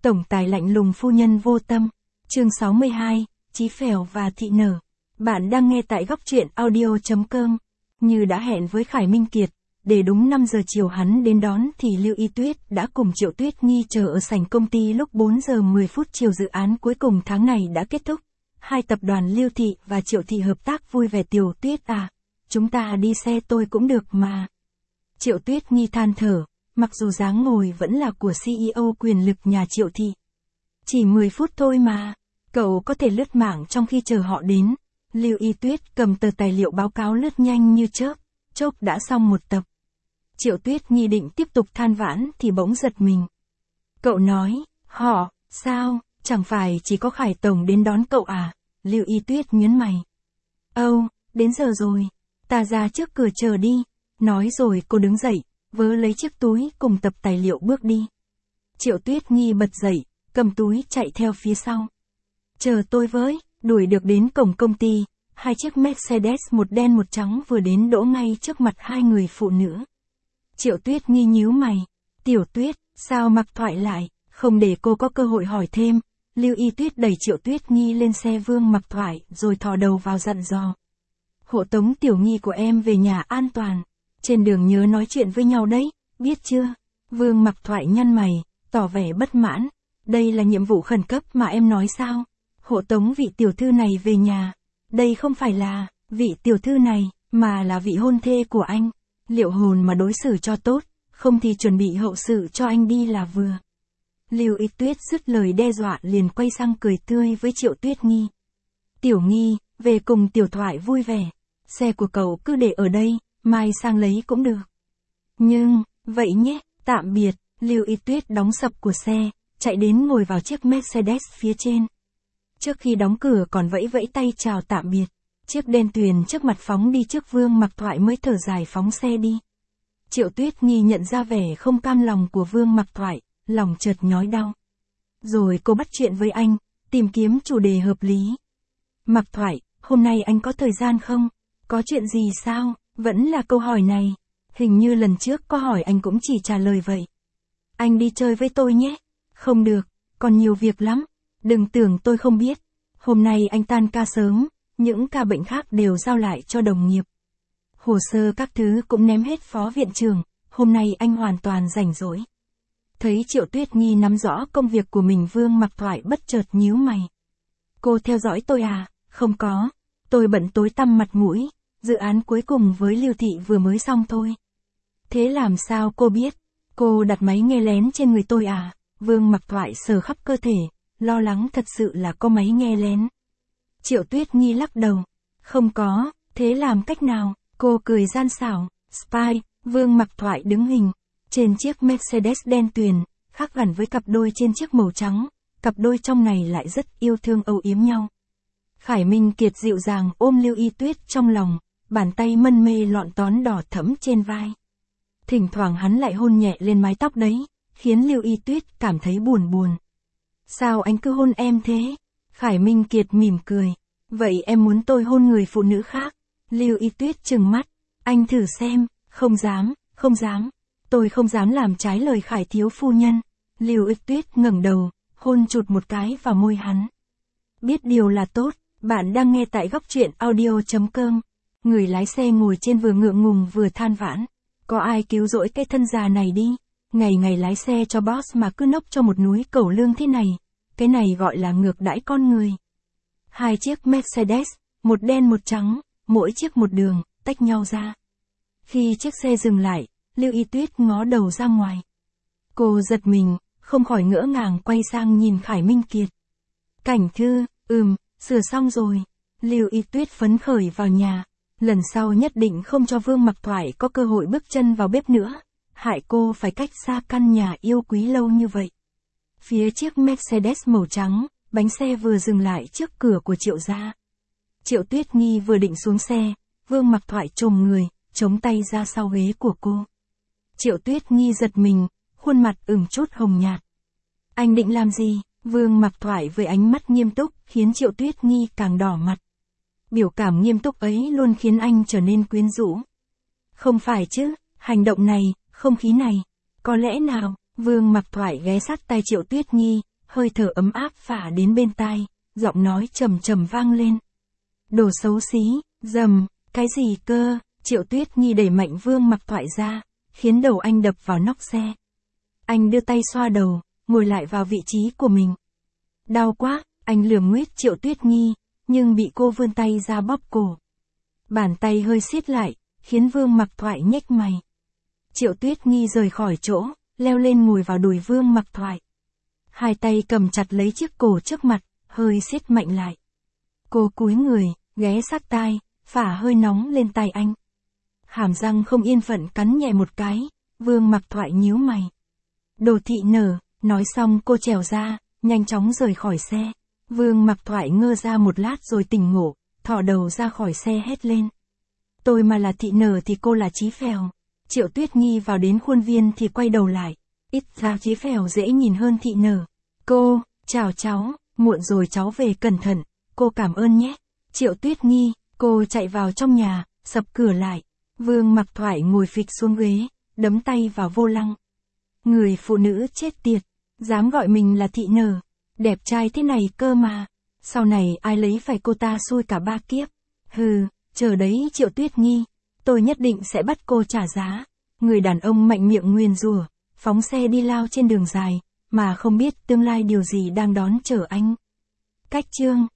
Tổng tài lạnh lùng phu nhân vô tâm. Chương 62, Chí Phèo và Thị Nở. Bạn đang nghe tại góc truyện audio.com. Như đã hẹn với Khải Minh Kiệt, để đúng 5 giờ chiều hắn đến đón thì Lưu Y Tuyết đã cùng Triệu Tuyết Nghi chờ ở sảnh công ty lúc 4 giờ 10 phút chiều. Dự án cuối cùng tháng này đã kết thúc. Hai tập đoàn Lưu Thị và Triệu Thị hợp tác vui vẻ. Tiểu Tuyết à, chúng ta đi xe tôi cũng được mà. Triệu Tuyết Nghi than thở, mặc dù dáng ngồi vẫn là của CEO quyền lực nhà Triệu Thị. Chỉ 10 phút thôi mà, cậu có thể lướt mạng trong khi chờ họ đến. Lưu Y Tuyết cầm tờ tài liệu báo cáo lướt nhanh như chớp, chốc đã xong một tập. Triệu Tuyết Nghi định tiếp tục than vãn thì bỗng giật mình. Cậu nói, họ, sao, chẳng phải chỉ có Khải Tổng đến đón cậu à? Lưu Y Tuyết nhớn mày. Âu, đến giờ rồi, ta ra trước cửa chờ đi. Nói rồi cô đứng dậy, vớ lấy chiếc túi cùng tập tài liệu bước đi. Triệu Tuyết Nghi bật dậy, cầm túi chạy theo phía sau. Chờ tôi với, đuổi được đến cổng công ty, hai chiếc Mercedes một đen một trắng vừa đến đỗ ngay trước mặt hai người phụ nữ. Triệu Tuyết Nghi nhíu mày, Tiểu Tuyết, sao mặc thoại lại, không để cô có cơ hội hỏi thêm. Lưu Y Tuyết đẩy Triệu Tuyết Nghi lên xe. Vương Mặc Thoại rồi thò đầu vào dặn dò. Hộ tống Tiểu Nghi của em về nhà an toàn. Trên đường nhớ nói chuyện với nhau đấy, biết chưa? Vương Mặc Thoại nhăn mày, tỏ vẻ bất mãn. Đây là nhiệm vụ khẩn cấp mà em nói sao? Hộ tống vị tiểu thư này về nhà. Đây không phải là vị tiểu thư này, mà là vị hôn thê của anh. Liệu hồn mà đối xử cho tốt, không thì chuẩn bị hậu sự cho anh đi là vừa. Lưu Y Tuyết dứt lời đe dọa liền quay sang cười tươi với Triệu Tuyết Nghi. Tiểu Nghi, về cùng Tiểu Thoại vui vẻ. Xe của cậu cứ để ở đây, mai sang lấy cũng được. Nhưng, vậy nhé, tạm biệt. Lưu Y Tuyết đóng sập của xe, chạy đến ngồi vào chiếc Mercedes phía trên. Trước khi đóng cửa còn vẫy vẫy tay chào tạm biệt. Chiếc đen tuyền trước mặt phóng đi trước. Vương Mặc Thoại mới thở dài phóng xe đi. Triệu Tuyết Nghi nhận ra vẻ không cam lòng của Vương Mặc Thoại, lòng chợt nhói đau. Rồi cô bắt chuyện với anh, tìm kiếm chủ đề hợp lý. Mặc Thoại, hôm nay anh có thời gian không? Có chuyện gì sao? Vẫn là câu hỏi này. Hình như lần trước có hỏi anh cũng chỉ trả lời vậy. Anh đi chơi với tôi nhé. Không được, còn nhiều việc lắm. Đừng tưởng tôi không biết. Hôm nay anh tan ca sớm, những ca bệnh khác đều giao lại cho đồng nghiệp. Hồ sơ các thứ cũng ném hết phó viện trưởng, hôm nay anh hoàn toàn rảnh rỗi. Thấy Triệu Tuyết Nghi nắm rõ công việc của mình, Vương Mặc Thoại bất chợt nhíu mày. Cô theo dõi tôi à? Không có, tôi bận tối tăm mặt mũi, dự án cuối cùng với Lưu Thị vừa mới xong thôi. Thế làm sao cô biết? Cô đặt máy nghe lén trên người tôi à? Vương Mặc Thoại sờ khắp cơ thể, lo lắng thật sự là có máy nghe lén. Triệu Tuyết Nghi lắc đầu. Không có, thế làm cách nào? Cô cười gian xảo. Spy. Vương Mặc Thoại đứng hình. Trên chiếc Mercedes đen tuyền, khác hẳn với cặp đôi trên chiếc màu trắng, cặp đôi trong này lại rất yêu thương âu yếm nhau. Khải Minh Kiệt dịu dàng ôm Lưu Y Tuyết trong lòng, bàn tay mân mê lọn tón đỏ thẫm trên vai. Thỉnh thoảng hắn lại hôn nhẹ lên mái tóc đấy, khiến Lưu Y Tuyết cảm thấy buồn buồn. Sao anh cứ hôn em thế? Khải Minh Kiệt mỉm cười. Vậy em muốn tôi hôn người phụ nữ khác? Lưu Y Tuyết trừng mắt. Anh thử xem. Không dám, không dám. Tôi không dám làm trái lời Khải thiếu phu nhân. Lưu Y Tuyết ngẩng đầu, hôn chụt một cái vào môi hắn. Biết điều là tốt. Bạn đang nghe tại góc truyện audio.com. Người lái xe ngồi trên vừa ngượng ngùng vừa than vãn. Có ai cứu rỗi cái thân già này đi. Ngày ngày lái xe cho boss mà cứ nốc cho một núi cẩu lương thế này. Cái này gọi là ngược đãi con người. Hai chiếc Mercedes, một đen một trắng, mỗi chiếc một đường, tách nhau ra. Khi chiếc xe dừng lại, Lưu Y Tuyết ngó đầu ra ngoài. Cô giật mình, không khỏi ngỡ ngàng quay sang nhìn Khải Minh Kiệt. Cảnh Thư, sửa xong rồi. Lưu Y Tuyết phấn khởi vào nhà. Lần sau nhất định không cho Vương Mặc Thoại có cơ hội bước chân vào bếp nữa. Hại cô phải cách xa căn nhà yêu quý lâu như vậy. Phía chiếc Mercedes màu trắng, bánh xe vừa dừng lại trước cửa của Triệu gia. Triệu Tuyết Nghi vừa định xuống xe, Vương Mặc Thoại chồm người, chống tay ra sau ghế của cô. Triệu Tuyết Nghi giật mình, khuôn mặt ửng chút hồng nhạt. Anh định làm gì? Vương Mặc Thoại với ánh mắt nghiêm túc, khiến Triệu Tuyết Nghi càng đỏ mặt. Biểu cảm nghiêm túc ấy luôn khiến anh trở nên quyến rũ. Không phải chứ, hành động này, không khí này, có lẽ nào? Vương Mặc Thoại ghé sát tai Triệu Tuyết Nghi, hơi thở ấm áp phả đến bên tai, giọng nói trầm trầm vang lên. Đồ xấu xí, dầm, cái gì cơ? Triệu Tuyết Nghi đẩy mạnh Vương Mặc Thoại ra, khiến đầu anh đập vào nóc xe. Anh đưa tay xoa đầu, ngồi lại vào vị trí của mình. Đau quá, anh lườm nguyết Triệu Tuyết Nghi, nhưng bị cô vươn tay ra bóp cổ. Bàn tay hơi siết lại, khiến Vương Mặc Thoại nhếch mày. Triệu Tuyết Nghi rời khỏi chỗ, leo lên ngồi vào đùi Vương Mặc Thoại. Hai tay cầm chặt lấy chiếc cổ trước mặt, hơi siết mạnh lại. Cô cúi người, ghé sát tai, phả hơi nóng lên tai anh. Hàm răng không yên phận cắn nhẹ một cái, Vương Mặc Thoại nhíu mày. Đồ thị nở, nói xong cô trèo ra, nhanh chóng rời khỏi xe. Vương Mặc Thoại ngơ ra một lát rồi tỉnh ngộ, thò đầu ra khỏi xe hét lên. Tôi mà là thị nở thì cô là Chí Phèo. Triệu Tuyết Nghi vào đến khuôn viên thì quay đầu lại. Ít ra Chí Phèo dễ nhìn hơn thị nở. Cô, chào cháu, muộn rồi cháu về cẩn thận, cô cảm ơn nhé. Triệu Tuyết Nghi, cô chạy vào trong nhà, sập cửa lại. Vương Mặc Thoại ngồi phịch xuống ghế, đấm tay vào vô lăng. Người phụ nữ chết tiệt, dám gọi mình là thị nở, đẹp trai thế này cơ mà. Sau này ai lấy phải cô ta xui cả ba kiếp. Hừ, chờ đấy Triệu Tuyết Nghi, tôi nhất định sẽ bắt cô trả giá. Người đàn ông mạnh miệng nguyền rủa, phóng xe đi lao trên đường dài, mà không biết tương lai điều gì đang đón chờ anh. Cách chương